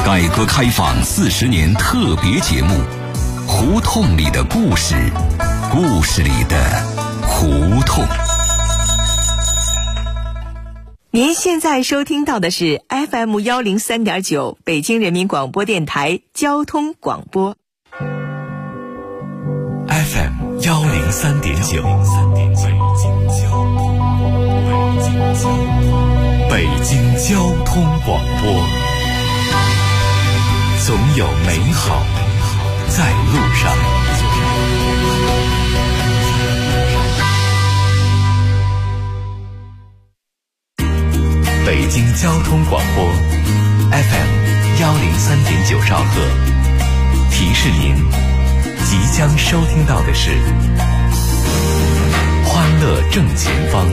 改革开放40年特别节目《胡同里的故事》，故事里的胡同。 您现在收听到的是 FM 103.9北京人民广播电台交通广播。 FM 103.9，北京交通广播，总有美好在路上。北京交通广播 FM 103.9兆赫，提示您即将收听到的是欢乐正前方。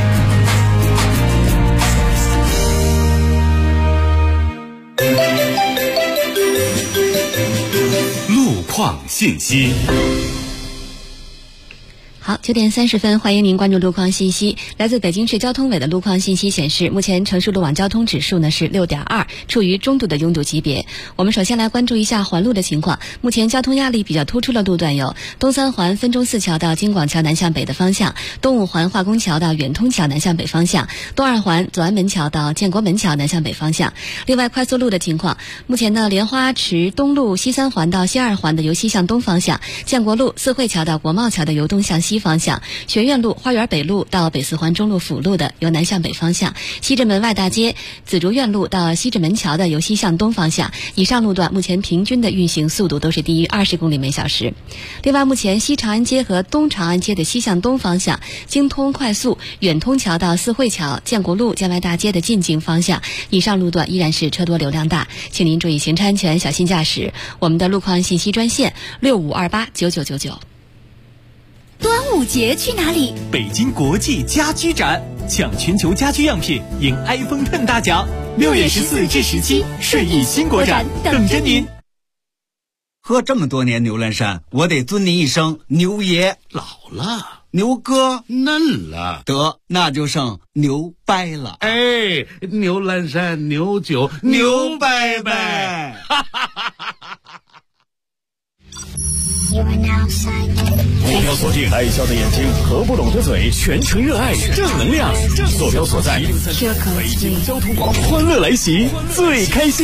路况信息。 好，9点30分，欢迎您关注路况信息。来自北京市交通委的路况信息显示，目前城市路网交通指数呢是6.2，处于中度的拥堵级别。我们首先来关注一下环路的情况。目前交通压力比较突出的路段有东三环分钟寺桥到京广桥南向北的方向，东五环化工桥到远通桥南向北方向，东二环左安门桥到建国门桥南向北方向。另外，快速路的情况，目前呢，莲花池东路西三环到西二环的由西向东方向，建国路四惠桥到国贸桥的由东向西方向，学院路花园北路到北四环中路辅路的由南向北方向，西直门外大街紫竹院路到西直门桥的由西向东方向。以上路段目前平均的运行速度都是低于20公里每小时。另外，目前西长安街和东长安街的西向东方向，京通快速远通桥到四惠桥、建国路建外大街的进京方向，以上路段依然是车多流量大，请您注意行车安全，小心驾驶。我们的路况信息专线65289999。 端午节去哪里？ 北京国际家居展，抢全球家居样品，赢 iPhone X 大奖。6月14至17，顺义新国展等着您。 喝这么多年牛栏山，我得尊您一声牛爷。 老了， 牛哥嫩了， 得那就剩牛掰了。 哎，牛栏山牛酒牛掰掰。 目标锁定爱笑的眼睛和不拢的嘴，全程热爱正能量。坐标所在北京交通广播，欢乐来袭，最开心。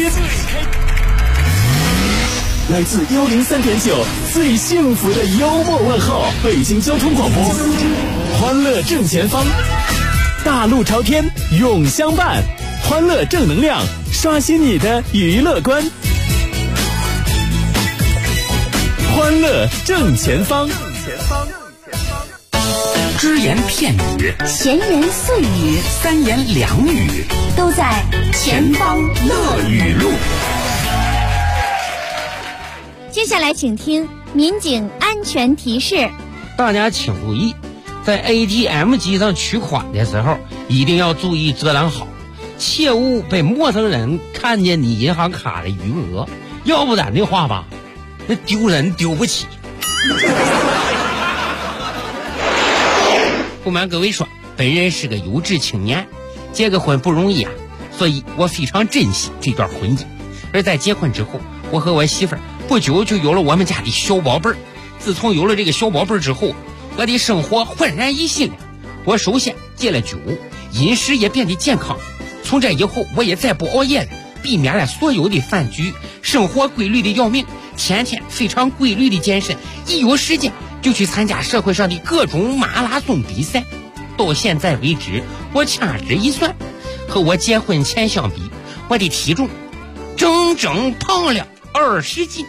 来自103.9最幸福的幽默问候，北京交通广播，欢乐正前方，大路朝天永相伴，欢乐正能量，刷新你的娱乐观。欢乐正前方， 只言片语， 闲言碎语， 三言两语， 都在前方乐语录。接下来请听民警安全提示。 大家请注意，在 ATM 机上取款的时候，一定要注意遮挡好，切勿被陌生人看见你银行卡的余额，要不然的话吧，那丢人丢不起。不瞒各位说，本人是个优质青年，结个婚不容易啊，所以我非常珍惜这段婚姻。而在结婚之后，我和我媳妇儿不久就有了我们家的小宝贝儿。自从有了这个小宝贝儿之后，我的生活焕然一新了。我首先戒了酒，饮食也变得健康。从这以后，我也再不熬夜了，避免了所有的饭局，生活规律的要命，天天非常规律的健身，一有时间就去参加社会上的各种马拉松比赛。到现在为止，我掐指一算，和我结婚前相比，我的体重整整胖了20斤。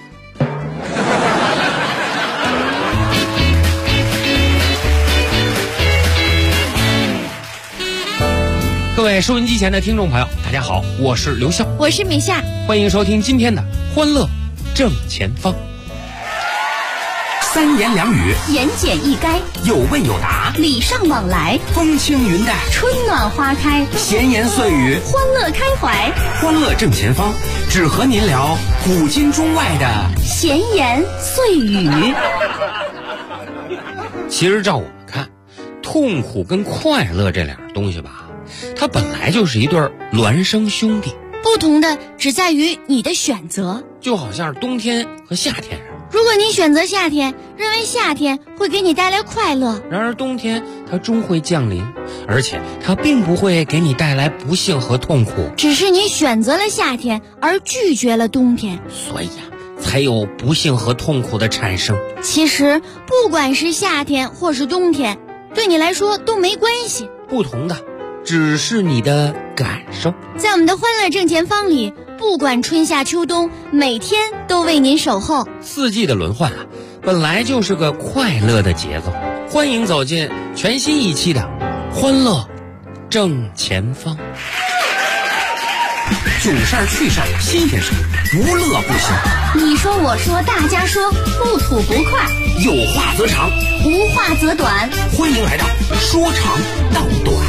各位收音机前的听众朋友，大家好，我是刘笑， 我是米夏， 欢迎收听今天的欢乐正前方。 三言两语， 言简意赅， 有问有答， 礼尚往来， 风轻云淡， 春暖花开， 闲言碎语， 欢乐开怀。 欢乐正前方，只和您聊古今中外的闲言碎语。 其实照我看，痛苦跟快乐这两样东西吧，它本来就是一对孪生兄弟。 不同的只在于你的选择。 就好像是冬天和夏天。 如果你选择夏天，认为夏天会给你带来快乐， 然而冬天它终会降临，而且它并不会给你带来不幸和痛苦。 只是你选择了夏天而拒绝了冬天， 所以才有不幸和痛苦的产生。 其实不管是夏天或是冬天，对你来说都没关系， 不同的只是你的感受。 在我们的欢乐正前方里，不管春夏秋冬，每天都为您守候。 四季的轮换本来就是个快乐的节奏。欢迎走进全新一期的欢乐正前方。囧事儿、趣事儿、新鲜事儿，不乐不行。 你说我说大家说，不吐不快， 有话则长， 无话则短。 欢迎来到说长道短。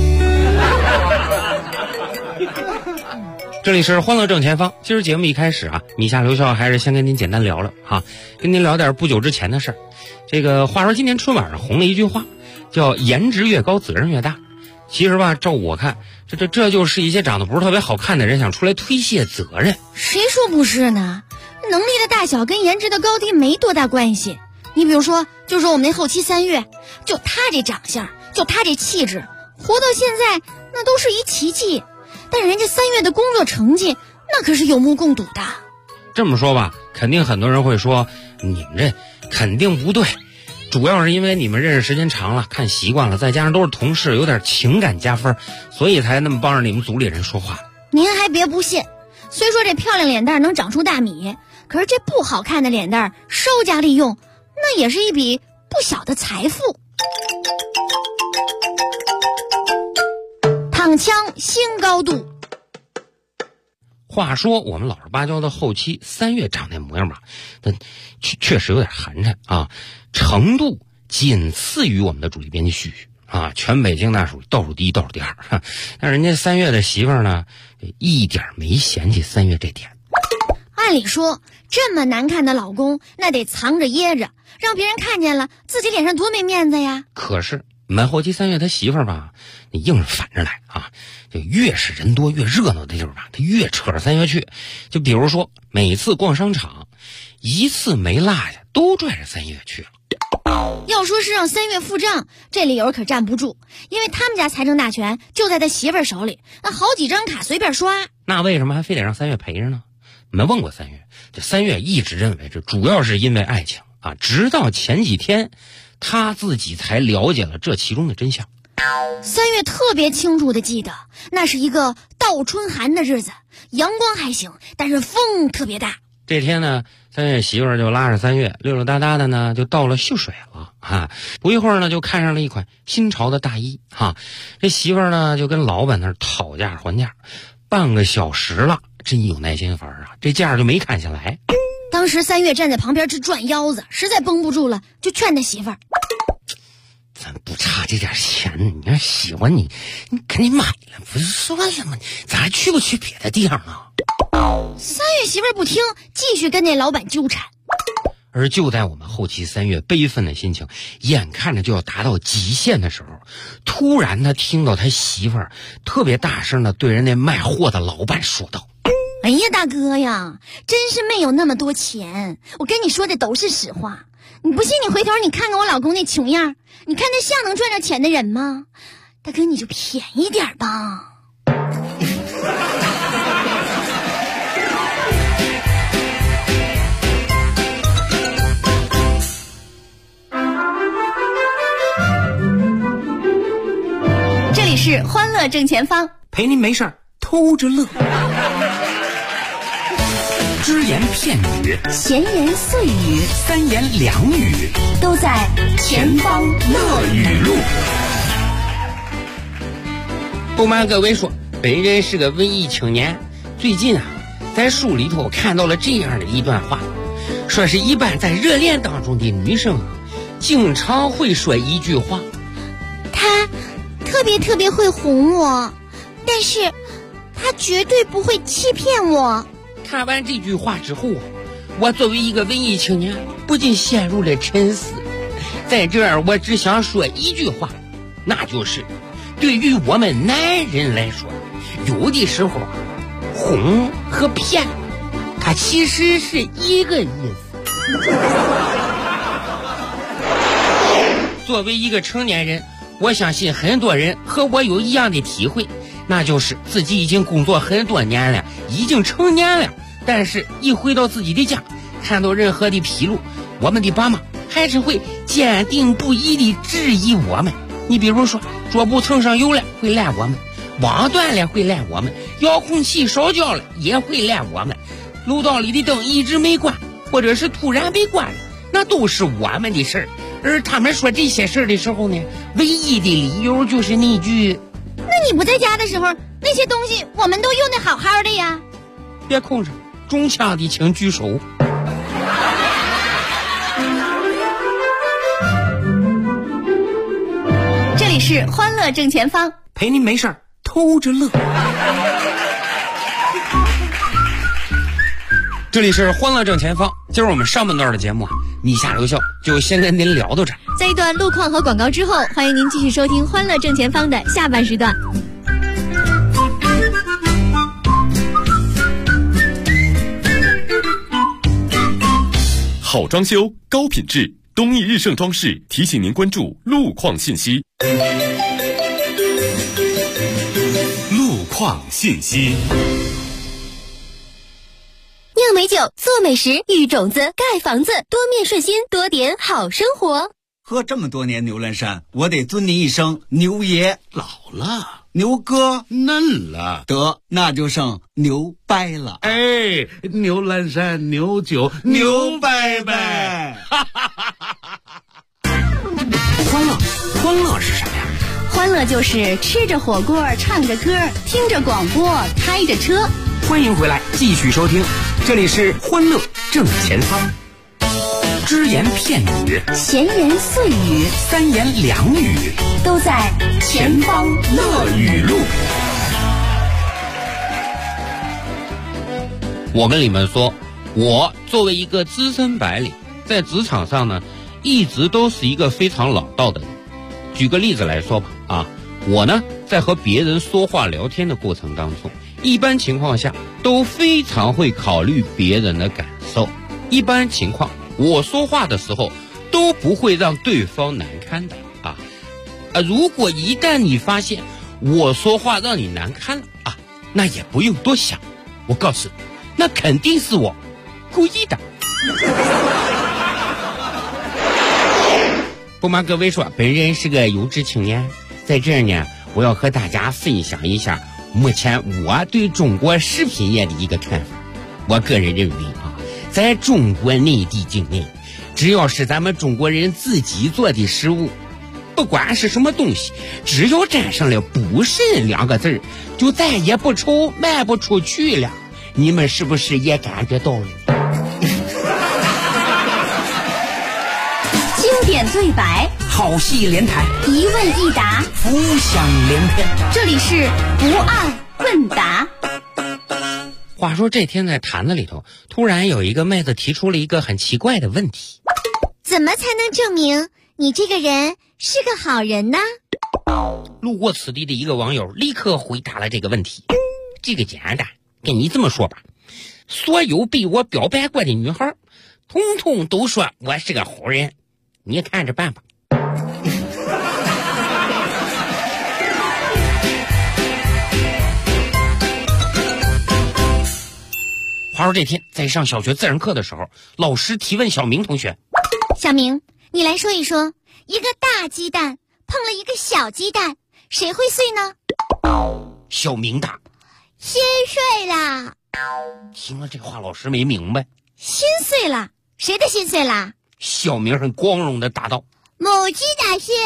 这里是欢乐正前方。今儿节目一开始米夏刘笑还是先跟您简单聊聊跟您聊点不久之前的事儿。这个话说今年春晚上红了一句话，叫颜值越高责任越大。其实照我看，这就是一些长得不是特别好看的人想出来推卸责任。 谁说不是呢？能力的大小跟颜值的高低没多大关系。你比如说，就说我们那后期3月，就他这长相，就他这气质，活到现在那都是一奇迹。但人家3月的工作成绩那可是有目共睹的。 这么说吧，肯定很多人会说你们这肯定不对，主要是因为你们认识时间长了，看习惯了，再加上都是同事，有点情感加分，所以才那么帮着你们组里人说话。 您还别不信，虽说这漂亮脸蛋能长出大米，可是这不好看的脸蛋稍加利用，那也是一笔不小的财富。躺枪新高度。 话说我们老实巴交的后期3月长那模样但确实有点寒碜程度仅次于我们的主力编辑旭全北京那属于倒数第一倒数第二但人家3月的媳妇儿呢，一点没嫌弃3月这点。 按理说这么难看的老公，那得藏着掖着，让别人看见了自己脸上多没面子呀。 可是满后期3月他媳妇儿你硬是反着来就越是人多越热闹的地方他越扯着3月去。就比如说每次逛商场，一次没落下都拽着3月去了。 要说是让3月付账，这理由可站不住，因为他们家财政大权就在他媳妇儿手里，那好几张卡随便刷。 那为什么还非得让3月赔着呢？没问过3月，这3月一直认为这主要是因为爱情直到前几天他自己才了解了这其中的真相。 3月特别清楚地记得，那是一个倒春寒的日子，阳光还行，但是风特别大。 这天呢，3月媳妇儿就拉着3月溜溜达达的呢，就到了秀水了不一会儿呢，就看上了一款新潮的大衣这媳妇儿呢就跟老板那儿讨价还价，半个小时了，真有耐心法这价就没砍下来。 当时3月站在旁边直转腰子，实在绷不住了，就劝他媳妇儿： 咱不差这点钱，你要喜欢你赶紧买了，不是说了吗？咱还去不去别的地方啊 ？3月媳妇儿不听，继续跟那老板纠缠。 而就在我们后期3月悲愤的心情眼看着就要达到极限的时候，突然他听到他媳妇儿特别大声的对人那卖货的老板说道： 哎呀大哥呀，真是没有那么多钱，我跟你说的都是实话，你不信你回头你看看我老公那穷样，你看他像能赚着钱的人吗？大哥你就便宜点吧。这里是欢乐正前方， 陪您没事儿偷着乐。只言片语， 闲言碎语， 三言两语， 都在前方乐语录。 不瞒各位说，本人是个文艺青年。最近在书里头看到了这样的一段话，说是一般在热恋当中的女生经常会说一句话： 他特别会哄我，但是他绝对不会欺骗我。 看完这句话之后，我作为一个文艺青年不禁陷入了沉思。在这儿我只想说一句话，那就是对于我们男人来说，有的时候哄和骗，它其实是一个意思。作为一个成年人，我相信很多人和我有一样的体会，那就是自己已经工作很多年了，已经成年了，但是一回到自己的家，看到任何的纰漏，我们的爸妈还是会坚定不移地质疑我们。你比如说，桌布蹭上油了会赖我们，网断了会赖我们，遥控器烧焦了也会赖我们，楼道里的灯一直没关，或者是突然被关了，那都是我们的事儿。而他们说这些事儿的时候呢，唯一的理由就是那句： 那你不在家的时候，那些东西我们都用得好好的呀。 别空着，中枪的请举手。 这里是欢乐正前方， 陪您没事儿偷着乐。 这里是欢乐正前方，今儿我们上半段的节目你下留校就先跟您聊到这儿。 在一段路况和广告之后，欢迎您继续收听欢乐正前方的下半时段。 好装修，高品质，东义日盛装饰提醒您关注路况信息。路况信息。 酿美酒，做美食，育种子，盖房子，多面顺心，多点好生活。 喝这么多年牛栏山，我得尊你一声牛爷。 老了， 牛哥嫩了， 得那就剩牛掰了。 哎，牛栏山牛酒牛掰掰。 欢乐是什么呀？ 欢乐就是吃着火锅，唱着歌，听着广播，开着车。 欢迎回来，继续收听，这里是欢乐正前方。只言片语， 闲言碎语， 三言两语， 都在前方乐语录。 我跟你们说，我作为一个资深白领，在职场上呢，一直都是一个非常老道的人。举个例子来说吧，我呢在和别人说话聊天的过程当中，一般情况下都非常会考虑别人的感受。一般情况，我说话的时候都不会让对方难堪的如果一旦你发现我说话让你难堪了那也不用多想，我告诉你，那肯定是我故意的。不瞒各位说，本人是个有志青年，在这儿呢，我要和大家分享一下目前我对中国食品业的一个看法。我个人认为在中国内地境内，只要是咱们中国人自己做的食物，不管是什么东西，只要沾上了不慎两个字，就再也不愁卖不出去了。你们是不是也感觉到了？ 经典对白， 好戏连台， 一问一答， 浮想联翩。 这里是不二问答。 话说这天在坛子里头，突然有一个妹子提出了一个很奇怪的问题： 怎么才能证明你这个人是个好人呢？ 路过此地的一个网友立刻回答了这个问题。这个简单，跟你这么说吧，所有被我表白过的女孩，统统都说我是个好人，你看着办吧。话说这天在上小学自然课的时候，老师提问小明同学： 小明，你来说一说，一个大鸡蛋碰了一个小鸡蛋，谁会碎呢？ 小明答： 心碎啦。 听了这话，老师没明白。 心碎了？谁的心碎啦？ 小明很光荣的答道： 母鸡的心。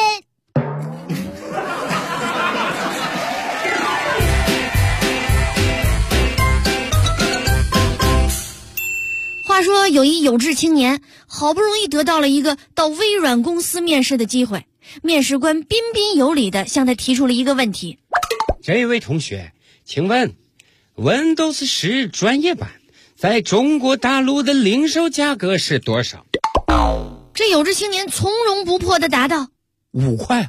话说有一有志青年，好不容易得到了一个到微软公司面试的机会，面试官彬彬有礼地向他提出了一个问题： 这位同学，请问 Windows 10专业版在中国大陆的零售价格是多少？ 这有志青年从容不迫地答道 ：5块。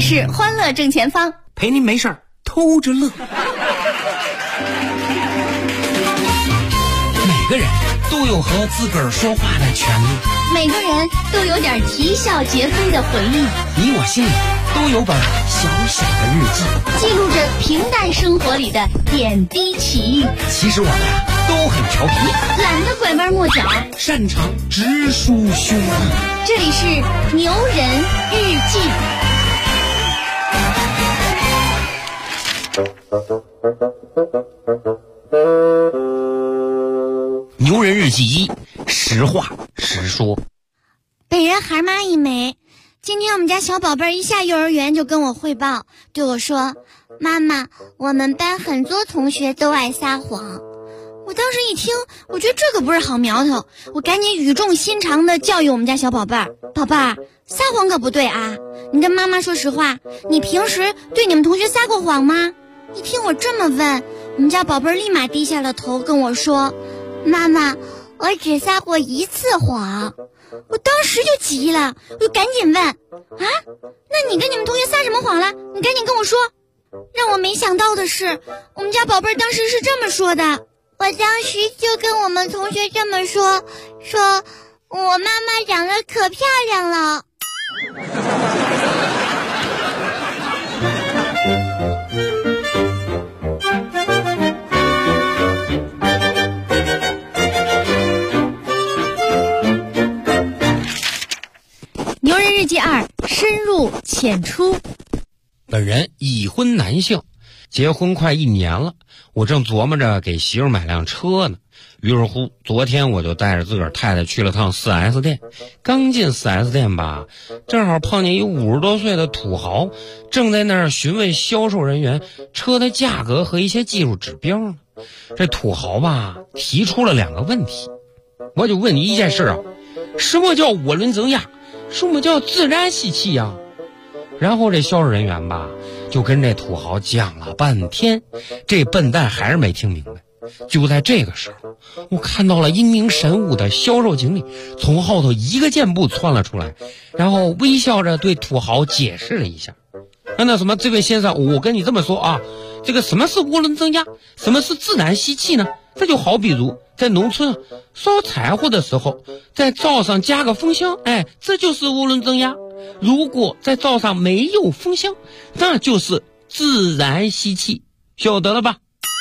是欢乐正前方， 陪您没事儿偷着乐。每个人都有和自个儿说话的权利， 每个人都有点啼笑皆非的回忆， 你我心里都有本小小的日记， 记录着平淡生活里的点滴奇遇。 其实我们都很调皮， 懒得拐弯抹角， 擅长直抒胸臆。 这里是牛人日记。 牛人日记1，实话实说。 本人蛤蟆一枚。今天我们家小宝贝儿一下幼儿园就跟我汇报，对我说：“妈妈，我们班很多同学都爱撒谎。”我当时一听，我觉得这个不是好苗头，我赶紧语重心长地教育我们家小宝贝儿：“宝贝儿，撒谎可不对啊！你跟妈妈说实话，你平时对你们同学撒过谎吗？”一听我这么问，我们家宝贝儿立马低下了头跟我说：“妈妈，我只撒过1次谎。”我当时就急了，我就赶紧问：“啊，那你跟你们同学撒什么谎了？你赶紧跟我说。”让我没想到的是，我们家宝贝儿当时是这么说的：“我当时就跟我们同学这么说我妈妈长得可漂亮了。” 牛人日记2，深入浅出。 本人已婚男性，结婚快1年了，我正琢磨着给媳妇买辆车呢。于是乎，昨天我就带着自个儿太太去了趟 4S 店。刚进 4S 店吧，正好碰见一50多岁的土豪，正在那儿询问销售人员车的价格和一些技术指标呢。这土豪吧，提出了2个问题，我就问你一件事啊，什么叫涡轮增压？什么叫自然吸气呀？然后这销售人员吧，就跟这土豪讲了半天，这笨蛋还是没听明白。就在这个时候，我看到了英明神武的销售经理从后头一个箭步窜了出来，然后微笑着对土豪解释了一下。那什么，这位先生，我跟你这么说啊，这个什么是涡轮增压，什么是自然吸气呢？这就好比如在农村烧柴火的时候，在灶上加个风箱，这就是涡轮增压。如果在灶上没有风箱，那就是自然吸气，晓得了吧？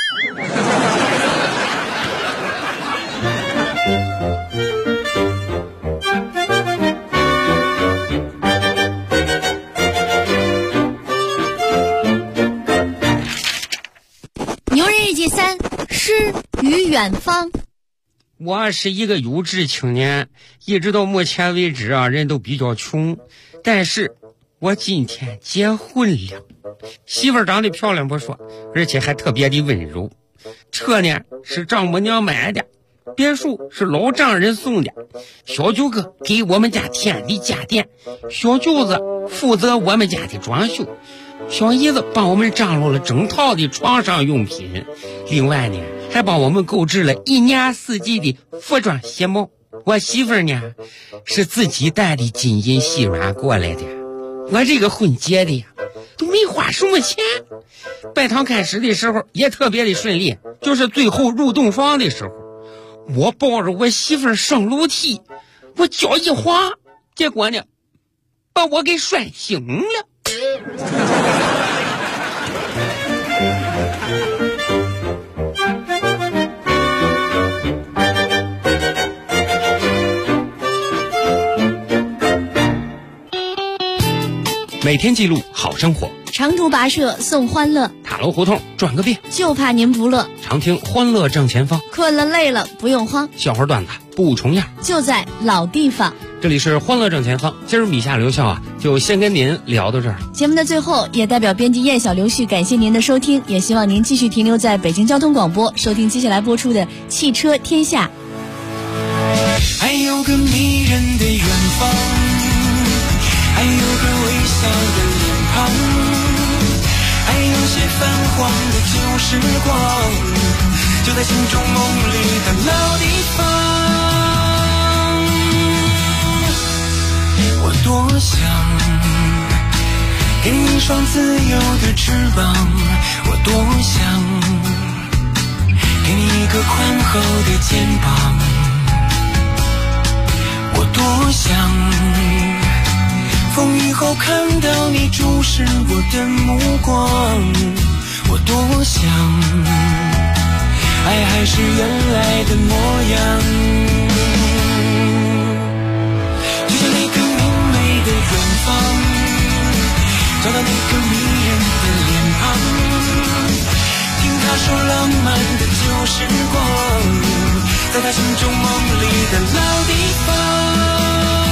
牛人日记3，诗与远方。 我是一个有志青年，一直到目前为止啊，人都比较穷，但是我今天结婚了，媳妇儿长得漂亮不说，而且还特别的温柔。车呢是丈母娘买的，别墅是老丈人送的，小舅哥给我们家添的家电，小舅子负责我们家的装修，小姨子帮我们张罗了整套的床上用品，另外呢还帮我们购置了1年4季的服装鞋帽。我媳妇儿呢是自己带的金银细软过来的，我这个婚结的呀都没花什么钱，拜堂开始的时候也特别的顺利，就是最后入洞房的时候，我抱着我媳妇儿上楼梯，我脚一滑，结果呢把我给摔醒了。每天记录好生活， 长途跋涉送欢乐， 塔楼胡同转个遍， 就怕您不乐。 常听欢乐正前方， 困了累了不用慌， 笑话段子不重样， 就在老地方。 这里是欢乐正前方，今儿米夏刘笑啊，就先跟您聊到这儿。 节目的最后，也代表编辑燕小刘旭感谢您的收听，也希望您继续停留在北京交通广播，收听接下来播出的汽车天下。 还有个迷人的远方，还有个微笑的脸庞，还有些泛黄的旧时光，就在心中梦里的老地方。我多想给你一双自由的翅膀，我多想给你一个宽厚的肩膀，我多想风雨后看到你注视我的目光，我多想爱还是原来的模样，就像那个明媚的远方，找到那个迷人的脸庞，听他说浪漫的旧时光，在他心中梦里的老地方。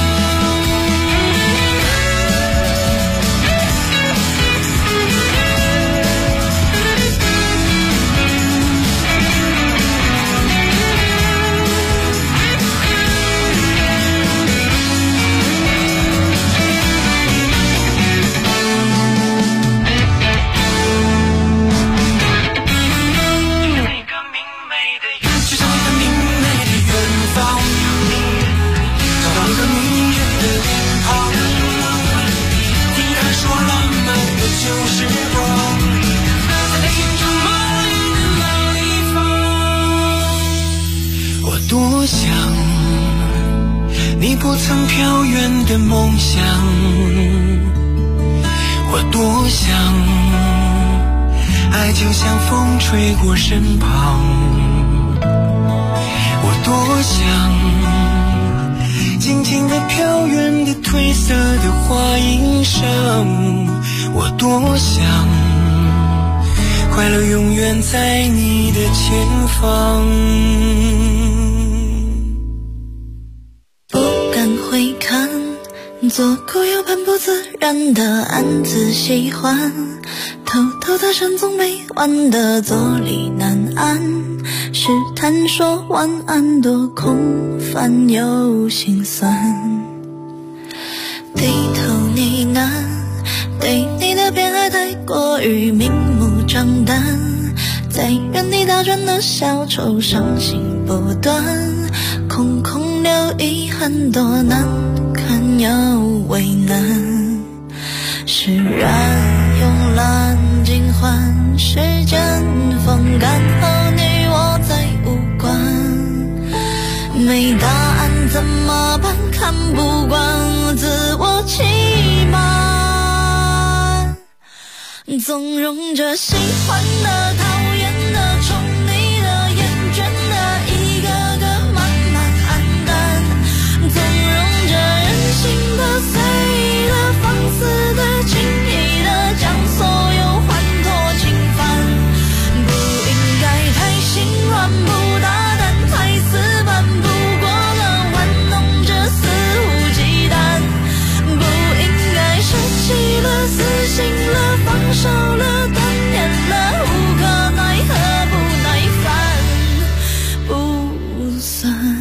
多想你不曾飘远的梦想，我多想爱就像风吹过身旁，我多想静静地飘远的褪色的花衣裳，我多想快乐永远在你的前方。 回看左顾右盼不自然的暗自喜欢，偷偷的深总没完的坐立难安，试探说晚安多空泛又心酸，低头呢喃对你的偏爱太过于明目张胆，在原地打转的小丑伤心不断，空空留遗憾多难堪又为难，释然慵懒尽欢，时间风干后你我再无关，没答案怎么办，看不惯自我欺瞒，纵容着喜欢的讨厌的宠溺的厌倦的一个个慢慢黯淡，纵容着任性的随意的放肆的轻易的将所有欢脱侵犯，不应该太心软不大胆太死板，不过了玩弄着肆无忌惮，不应该舍弃了死心了放手了断念了无可奈何不耐烦不算，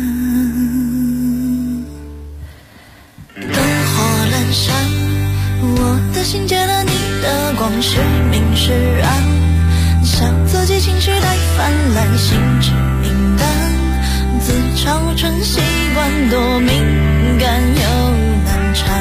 灯火阑珊，我的心借了你的光，是明是暗，笑自己情绪太泛滥，心知明淡，自嘲成习惯，多敏感又难缠，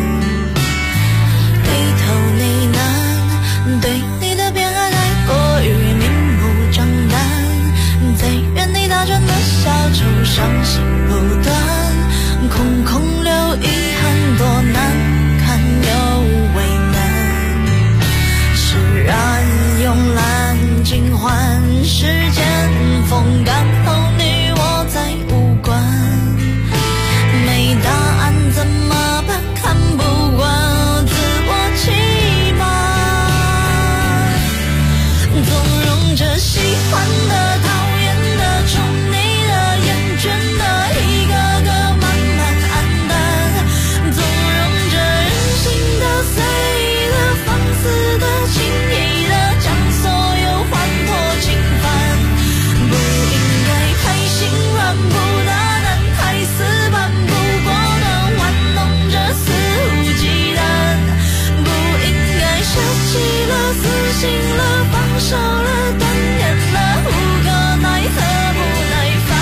低头呢喃对你的偏爱太过于明目张胆，在原地打转的小丑伤心不断，空空留遗憾多难堪又为难，释然慵懒尽欢，时间风干后你我再无关，没答案怎么办，看不惯自我欺瞒，纵容着喜欢的讨厌的宠溺的厌倦的一个个慢慢黯淡，纵容着任性的随意的放肆的轻易的将所有欢脱侵犯，不应该太心软不大胆太死板，不过能玩弄着肆无忌惮，不应该舍弃了死心了放手了断念了无可奈何不耐烦。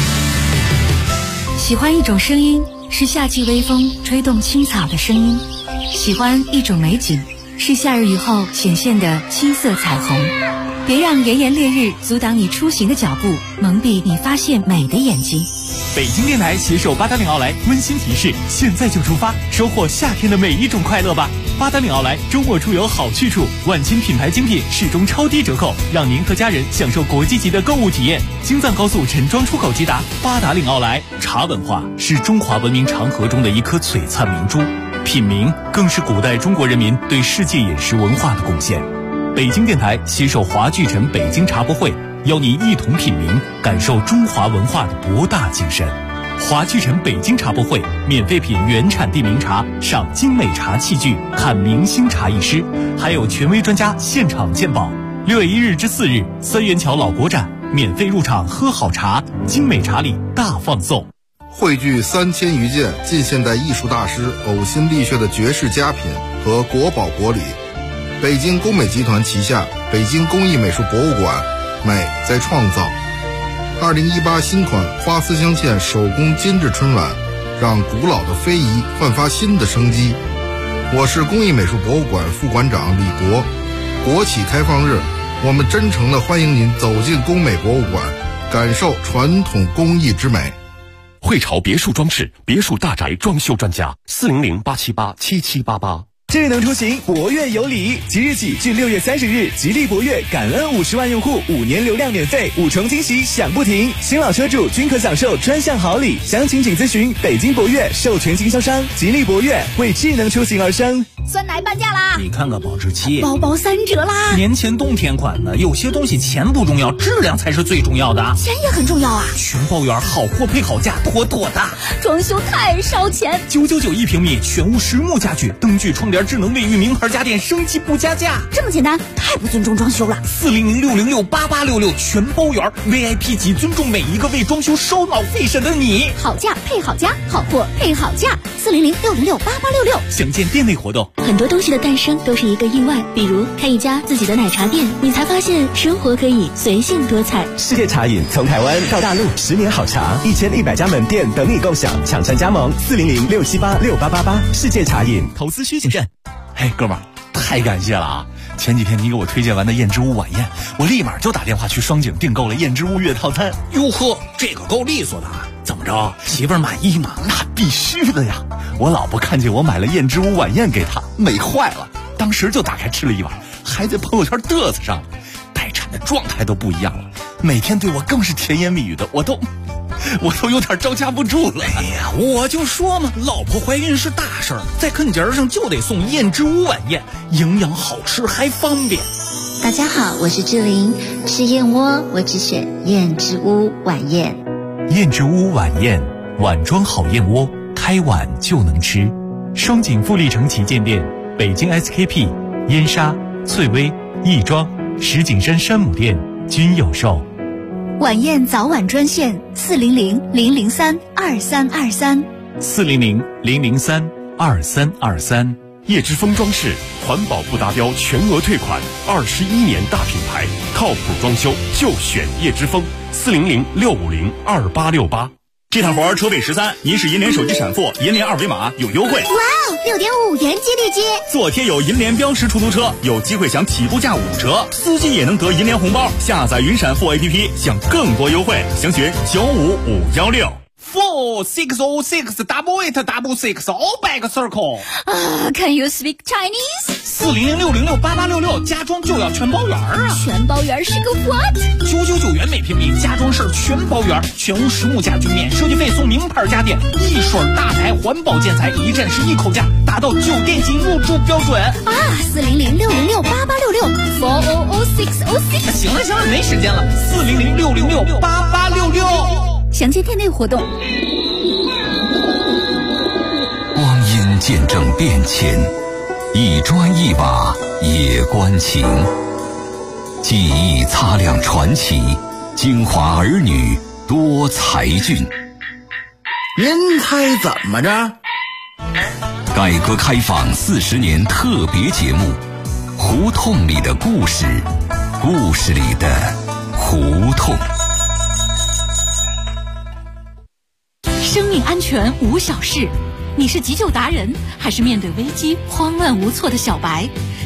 喜欢一种声音，是夏季微风吹动青草的声音； 喜欢一种美景，是夏日雨后显现的七色彩虹。别让炎炎烈日阻挡你出行的脚步，蒙蔽你发现美的眼睛。 北京电台携手八达岭奥莱温馨提示：现在就出发，收获夏天的每一种快乐吧！八达岭奥莱周末出游好去处，万千品牌精品始终超低折扣，让您和家人享受国际级的购物体验。京藏高速陈庄出口直达八达岭奥莱。茶文化是中华文明长河中的一颗璀璨明珠，品茗更是古代中国人民对世界饮食文化的贡献。北京电台携手华聚城北京茶博会，邀您一同品茗，感受中华文化的博大精深。华聚城北京茶博会，免费品原产地名茶，赏精美茶器具，看明星茶艺师，还有权威专家现场鉴宝。6月1日至4日，三元桥老国展，免费入场喝好茶，精美茶礼大放送。 汇聚3000余件近现代艺术大师呕心沥血的绝世佳品和国宝国礼。北京工美集团旗下北京工艺美术博物馆，美在创造。2018新款花丝镶嵌手工精致春晚，让古老的非遗焕发新的生机。我是工艺美术博物馆副馆长李国。国企开放日，我们真诚地欢迎您走进工美博物馆，感受传统工艺之美。 汇潮别墅装饰，别墅大宅装修专家，400-878-7788。 智能出行，博越有礼，即日起至6月30日，吉利博越感恩50万用户5年流量免费，5重惊喜响不停，新老车主均可享受专项好礼。详情请咨询北京博越授权经销商吉利博越，为智能出行而生。 酸奶半价啦！ 你看看保质期， 包包3折啦！ 年前冬天款的，有些东西钱不重要，质量才是最重要的。 钱也很重要啊！ 全包圆，好货配好价，妥妥的。 装修太烧钱 ，999一平米，全屋实木家具，灯具、窗帘、智能卫浴，名牌家电，升级不加价。 这么简单，太不尊重装修了。 400-606-8866，全包圆 ，VIP 级，尊重每一个为装修烧脑费神的你。 好价配好家，好货配好价。400-606-8866， 详见店内活动。 很多东西的诞生都是一个意外，比如开一家自己的奶茶店，你才发现生活可以随性多彩。 世界茶饮从台湾到大陆，10年好茶，1100家门店等你共享，抢占加盟400-678-6888。世界茶饮， 投资需谨慎。 嘿，哥们儿，太感谢了啊！前几天你给我推荐完的燕之屋晚宴，我立马就打电话去双井订购了燕之屋月套餐。 哟呵，这个够利索的啊！怎么着，媳妇儿满意吗？ 那必须的呀！我老婆看见我买了燕之屋晚宴给她，美坏了，当时就打开吃了一碗，还在朋友圈嘚瑟上了。待产的状态都不一样了，每天对我更是甜言蜜语的，我都有点招架不住了。 哎呀，我就说嘛，老婆怀孕是大事儿，在坑节上就得送燕之屋晚宴，营养好吃还方便。 大家好，我是志玲，吃燕窝我只选燕之屋晚宴。 燕之屋晚宴，碗装好燕窝，开碗就能吃。双井富力城旗舰店，北京 SKP、燕莎、翠微、亦庄、石景山山姆店均有售。 晚宴早晚专线400-003-2323 400-003-2323。 叶之峰装饰，环保不达标全额退款，21年大品牌，靠谱装修就选叶之峰。400-650-2868。 这趟活车位13，您是银联手机闪付，银联二维码有优惠。 哇哦，6.5元激励金！ 做贴有银联标识出租车，有机会享起步价5折，司机也能得银联红包。下载云闪付 APP，享更多优惠，详询95516。 460688866 all back circle。 Can you speak Chinese？ 400-606-8866，家装就要全包圆啊！ 全包圆是个 what？ 999元每平米，家装事儿全包圆，全屋实木家具免设计费，送名牌家电，一水大牌环保建材，一站式一口价，达到酒店级入住标准啊 ！400-606-8866 行了，没时间了。400-606-8866。 详见店内活动。 光阴见证变迁，一砖一瓦也关情。记忆擦亮传奇，京华儿女多才俊。 您猜怎么着？ 改革开放40年特别节目，胡同里的故事，故事里的胡同。 生命安全无小事， 你是急救达人，还是面对危机慌乱无措的小白？